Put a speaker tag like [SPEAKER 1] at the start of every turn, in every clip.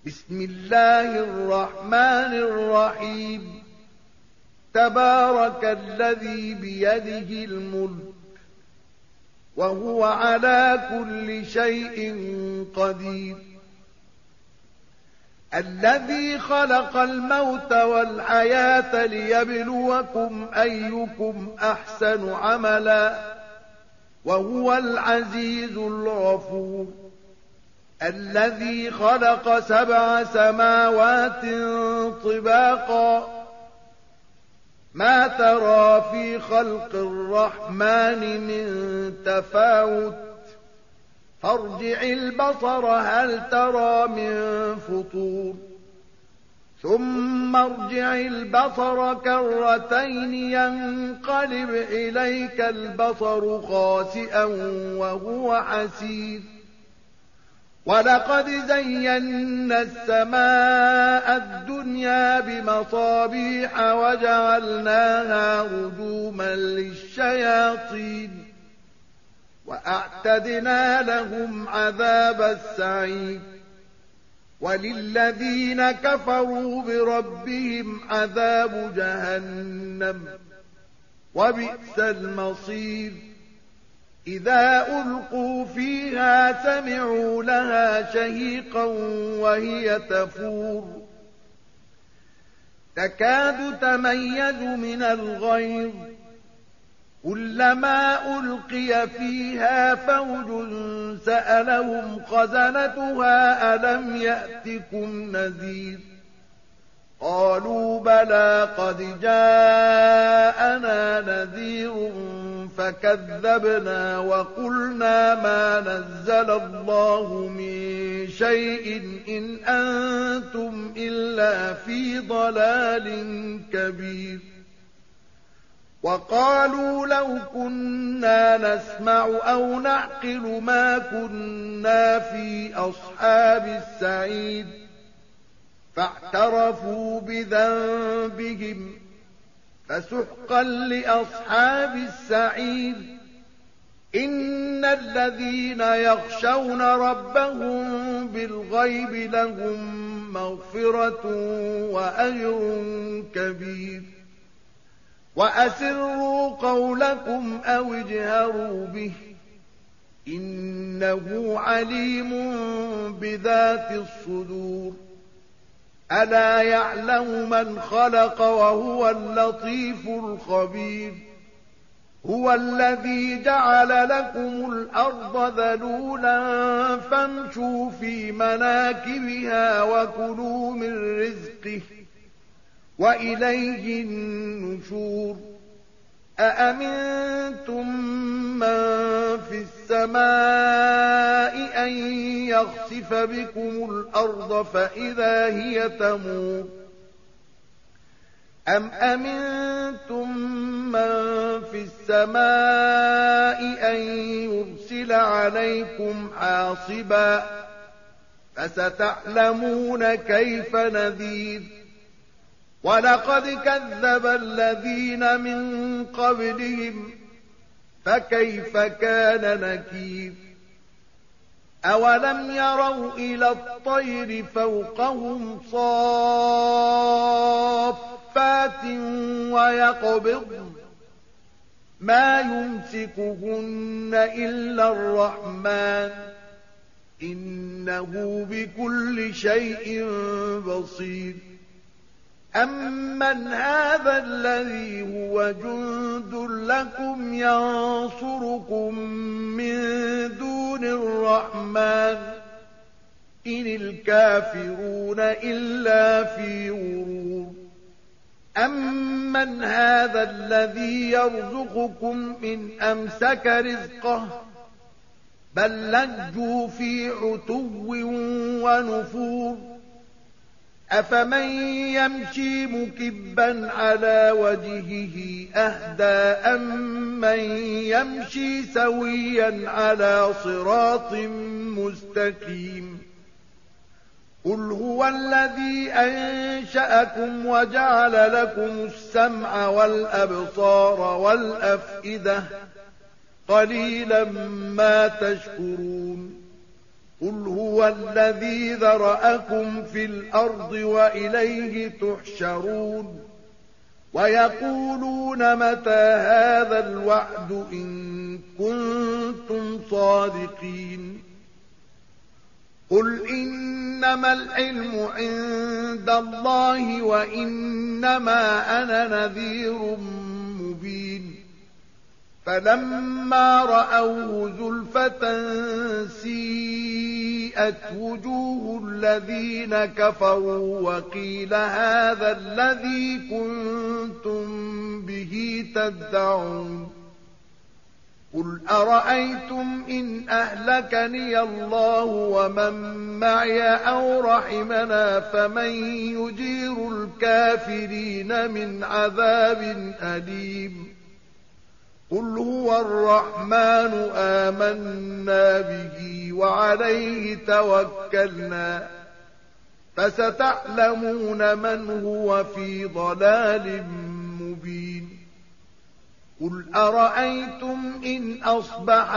[SPEAKER 1] بسم الله الرحمن الرحيم. تبارك الذي بيده الملك وهو على كل شيء قدير. الذي خلق الموت والحياة ليبلوكم أيكم أحسن عملا وهو العزيز الغفور. الذي خلق 7 سماوات طباقا ما ترى في خلق الرحمن من تفاوت فارجع البصر هل ترى من فطور ثم ارجع البصر كرتين ينقلب إليك البصر خاسئا وهو حسير. ولقد زينا السماء الدنيا بمصابيح وجعلناها رجوما للشياطين وأعتدنا لهم عذاب السعير. وللذين كفروا بربهم عذاب جهنم وبئس المصير. إذا ألقوا فيها سمعوا لها شهيقا وهي تفور تكاد تميز من الغيظ كلما ألقي فيها فوج سألهم خزنتها ألم يأتكم نذير قالوا بلى قد جاءنا نذير فكذبنا وقلنا ما نزل الله من شيء إن أنتم إلا في ضلال كبير. وقالوا لو كنا نسمع أو نعقل ما كنا في أصحاب السعير فاعترفوا بذنبهم فسحقا لأصحاب السعير. إن الذين يخشون ربهم بالغيب لهم مغفرة وأجر كبير. وأسروا قولكم أو اجهروا به إنه عليم بذات الصدور. ألا يعلم من خلق وهو اللطيف الخبير. هو الذي جعل لكم الأرض ذلولا فامشوا في مناكبها وكلوا من رزقه وإليه النشور. أأمنتم من في السماء أن يخسف بكم الأرض فإذا هي تمور أم أمنتم من في السماء أن يرسل عليكم حاصبا فستعلمون كيف نذير. ولقد كذب الذين من قبلهم فكيف كان نكير. أولم يروا إلى الطير فوقهم صافات ويقبضن ما يمسكهن إلا الرحمن إنه بكل شيء بصير. أمن هذا الذي هو جند لكم ينصركم من دون الرحمن إن الكافرون إلا في غرور. أمن هذا الذي يرزقكم إن أمسك رزقه بل لجوا في عتو ونفور. أفمن يمشي مكبا على وجهه أهدى أمن يمشي سويا على صراط مستقيم. قل هو الذي أنشأكم وجعل لكم السمع والأبصار والأفئدة قليلا ما تشكرون. قل هو الذي ذرأكم في الأرض وإليه تحشرون ويقولون متى هذا الوعد إن كنتم صادقين قل إنما العلم عند الله وإنما أنا نذير مبين فلما رأوه زلفة سيئت وجوه الذين كفروا وقيل هذا الذي كنتم به تدعون قل أرأيتم إن أهلكني الله ومن معي أو رحمنا فمن يجير الكافرين من عذاب أليم قل هو الرحمن آمنا به وعليه توكلنا فستعلمون من هو في ضلال مبين قل أرأيتم إن أصبح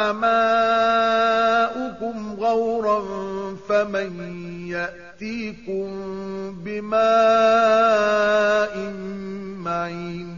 [SPEAKER 1] ماؤكم غورا فمن يأتيكم بماء معين